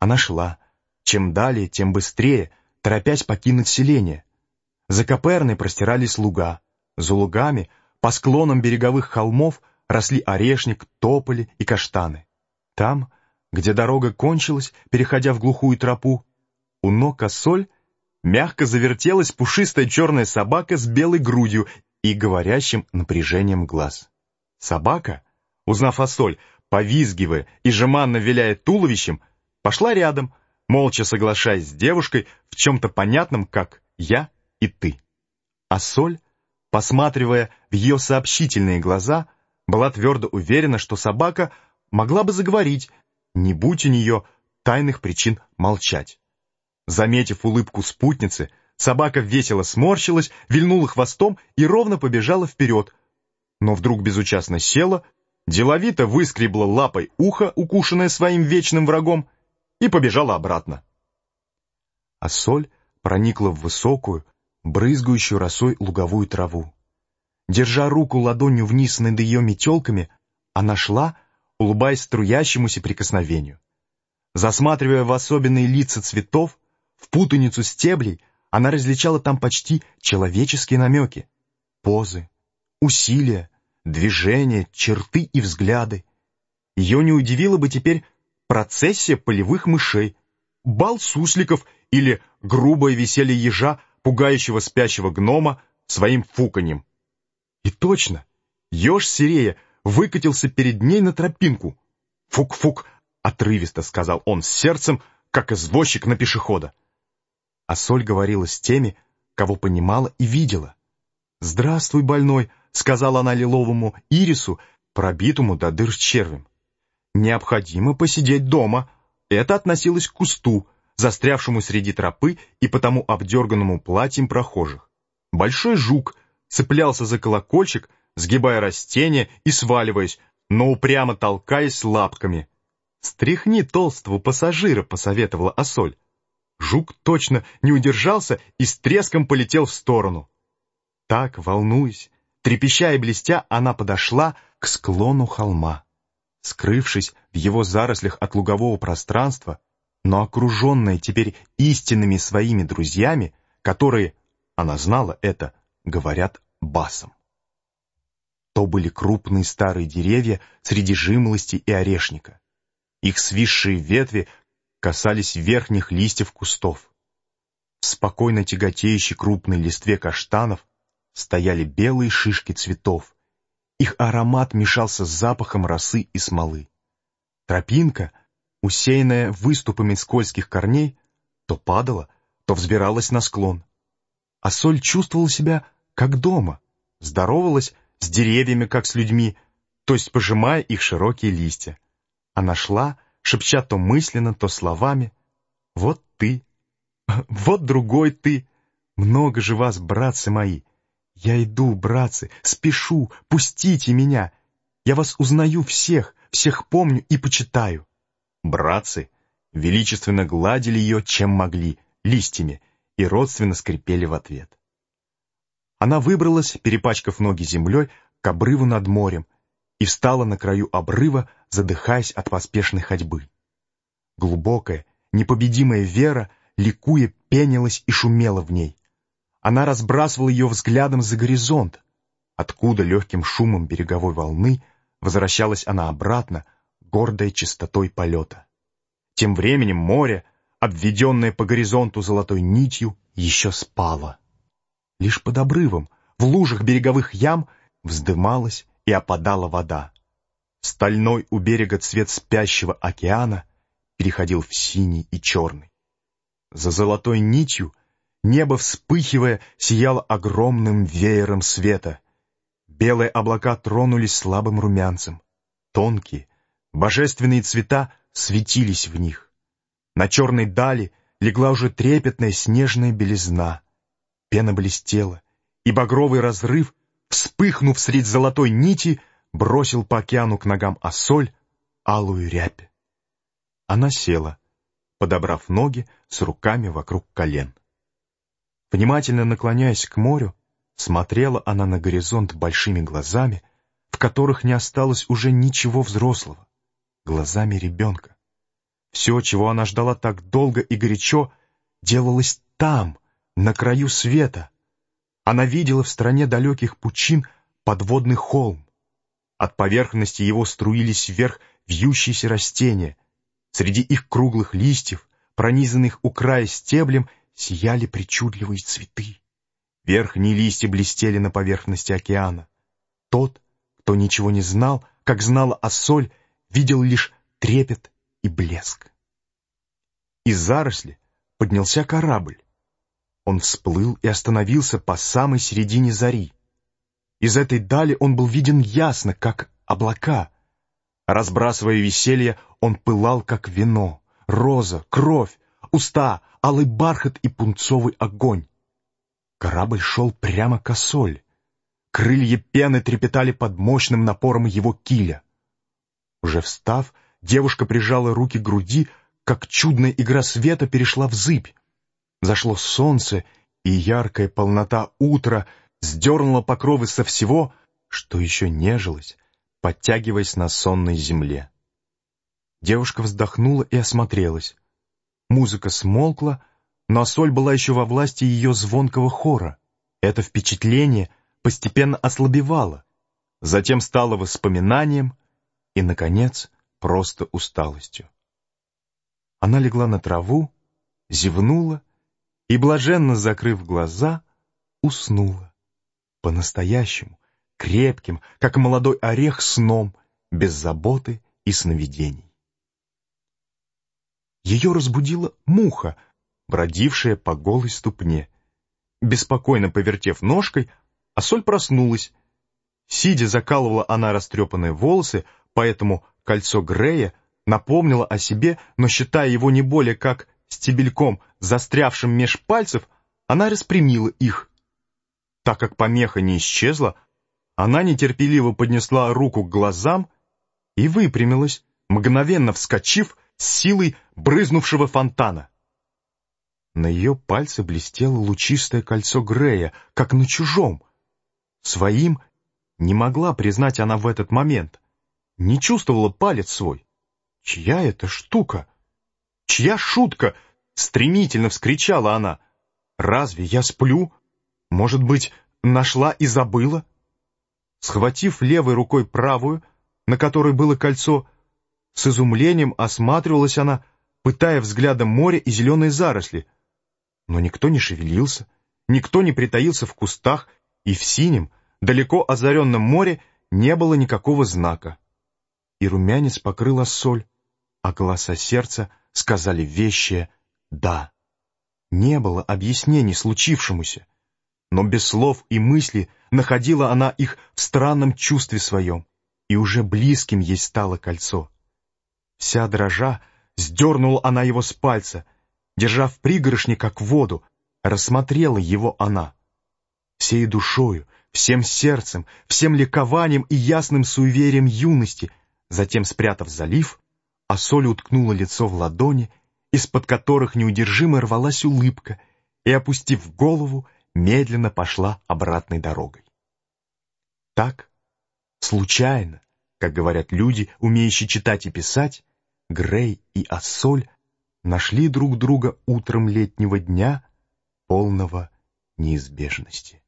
Она шла. Чем далее, тем быстрее, торопясь покинуть селение. За Коперной простирались луга. За лугами, по склонам береговых холмов, росли орешник, тополи и каштаны. Там, где дорога кончилась, переходя в глухую тропу, у ног Ассоль мягко завертелась пушистая черная собака с белой грудью и говорящим напряжением глаз. Собака, узнав Ассоль, повизгивая и жеманно виляя туловищем, пошла рядом, молча соглашаясь с девушкой в чем-то понятном, как «я» и «ты». Ассоль, посматривая в ее сообщительные глаза, была твердо уверена, что собака могла бы заговорить, не будь у нее тайных причин молчать. Заметив улыбку спутницы, собака весело сморщилась, вильнула хвостом и ровно побежала вперед, но вдруг безучастно села, деловито выскребла лапой ухо, укушенное своим вечным врагом, и побежала обратно. Ассоль проникла в высокую, брызгающую росой луговую траву. Держа руку ладонью вниз над ее метелками, она шла, улыбаясь струящемуся прикосновению. Засматривая в особенные лица цветов, в путаницу стеблей, она различала там почти человеческие намеки, позы, усилия, движения, черты и взгляды. Ее не удивила бы теперь процессия полевых мышей, бал сусликов или грубое веселье ежа, пугающего спящего гнома своим фуканьем. И точно, еж-сирея выкатился перед ней на тропинку. «Фук-фук!» — отрывисто сказал он с сердцем, как извозчик на пешехода. Ассоль говорила с теми, кого понимала и видела. «Здравствуй, больной!» — сказала она лиловому ирису, пробитому до дыр червем. «Необходимо посидеть дома». Это относилось к кусту, застрявшему среди тропы и потому обдерганному платьем прохожих. Большой жук цеплялся за колокольчик, сгибая растения и сваливаясь, но упрямо толкаясь лапками. «Стряхни толстого пассажира», — посоветовала Ассоль. Жук точно не удержался и с треском полетел в сторону. Так, волнуясь, трепеща и блестя, она подошла к склону холма. Скрывшись в его зарослях от лугового пространства, но окруженная теперь истинными своими друзьями, которые, она знала это, говорят басом. То были крупные старые деревья среди жимолости и орешника. Их свисшие ветви касались верхних листьев кустов. В спокойно тяготеющей крупной листве каштанов стояли белые шишки цветов. Их аромат мешался с запахом росы и смолы. Тропинка, усеянная выступами скользких корней, то падала, то взбиралась на склон. Ассоль чувствовала себя как дома, здоровалась с деревьями, как с людьми, то есть пожимая их широкие листья. Она шла, шепча то мысленно, то словами: «Вот ты, вот другой ты, много же вас, братцы мои! Я иду, братцы, спешу, пустите меня! Я вас узнаю всех, всех помню и почитаю!» Братцы величественно гладили ее, чем могли, листьями, и родственно скрипели в ответ. Она выбралась, перепачкав ноги землей, к обрыву над морем и встала на краю обрыва, задыхаясь от поспешной ходьбы. Глубокая, непобедимая вера, ликуя, пенилась и шумела в ней. Она разбрасывала ее взглядом за горизонт, откуда легким шумом береговой волны возвращалась она обратно, гордая чистотой полета. Тем временем море, обведенное по горизонту золотой нитью, еще спало. Лишь под обрывом, в лужах береговых ям, вздымалась и опадала вода. Стальной у берега цвет спящего океана переходил в синий и черный. За золотой нитью небо, вспыхивая, сияло огромным веером света. Белые облака тронулись слабым румянцем. Тонкие, божественные цвета светились в них. На черной дали легла уже трепетная снежная белизна. Пена блестела, и багровый разрыв, вспыхнув средь золотой нити, бросил по океану к ногам Ассоль алую рябь. Она села, подобрав ноги с руками вокруг колен. Внимательно наклоняясь к морю, смотрела она на горизонт большими глазами, в которых не осталось уже ничего взрослого, глазами ребенка. Все, чего она ждала так долго и горячо, делалось там, на краю света. Она видела в стране далеких пучин подводный холм. От поверхности его струились вверх вьющиеся растения. Среди их круглых листьев, пронизанных у края стеблем, сияли причудливые цветы. Верхние листья блестели на поверхности океана. Тот, кто ничего не знал, как знала Ассоль, видел лишь трепет и блеск. Из заросли поднялся корабль. Он всплыл и остановился по самой середине зари. Из этой дали он был виден ясно, как облака. Разбрасывая веселье, он пылал, как вино, роза, кровь, уста, алый бархат и пунцовый огонь. Корабль шел прямо к Ассоль. Крылья пены трепетали под мощным напором его киля. Уже встав, девушка прижала руки к груди, как чудная игра света перешла в зыбь. Зашло солнце, и яркая полнота утра сдернула покровы со всего, что еще нежилось, подтягиваясь на сонной земле. Девушка вздохнула и осмотрелась. Музыка смолкла, но Ассоль была еще во власти ее звонкого хора. Это впечатление постепенно ослабевало, затем стало воспоминанием и, наконец, просто усталостью. Она легла на траву, зевнула и, блаженно закрыв глаза, уснула. По-настоящему, крепким, как молодой орех, сном, без заботы и сновидений. Ее разбудила муха, бродившая по голой ступне. Беспокойно повертев ножкой, Ассоль проснулась. Сидя, закалывала она растрепанные волосы, поэтому кольцо Грея напомнило о себе, но, считая его не более как стебельком, застрявшим меж пальцев, она распрямила их. Так как помеха не исчезла, она нетерпеливо поднесла руку к глазам и выпрямилась, мгновенно вскочив с силой брызнувшего фонтана. На ее пальце блестело лучистое кольцо Грея, как на чужом. Своим не могла признать она в этот момент, не чувствовала палец свой. «Чья это штука? Чья шутка?» — стремительно вскричала она. «Разве я сплю? Может быть, нашла и забыла?» Схватив левой рукой правую, на которой было кольцо, с изумлением осматривалась она, пытая взглядом море и зеленые заросли. Но никто не шевелился, никто не притаился в кустах, и в синем, далеко озаренном море не было никакого знака. И румянец покрыл Ассоль, а голоса сердца сказали вещее «да». Не было объяснений случившемуся, но без слов и мысли находила она их в странном чувстве своем, и уже близким ей стало кольцо. Вся дрожа сдернула она его с пальца, держа в пригоршне, как воду, рассмотрела его она. Всей душою, всем сердцем, всем ликованием и ясным суеверием юности, затем, спрятав залив, Ассоль уткнула лицо в ладони, из-под которых неудержимо рвалась улыбка, и, опустив голову, медленно пошла обратной дорогой. Так, случайно, как говорят люди, умеющие читать и писать, Грей и Ассоль нашли друг друга утром летнего дня, полного неизбежности.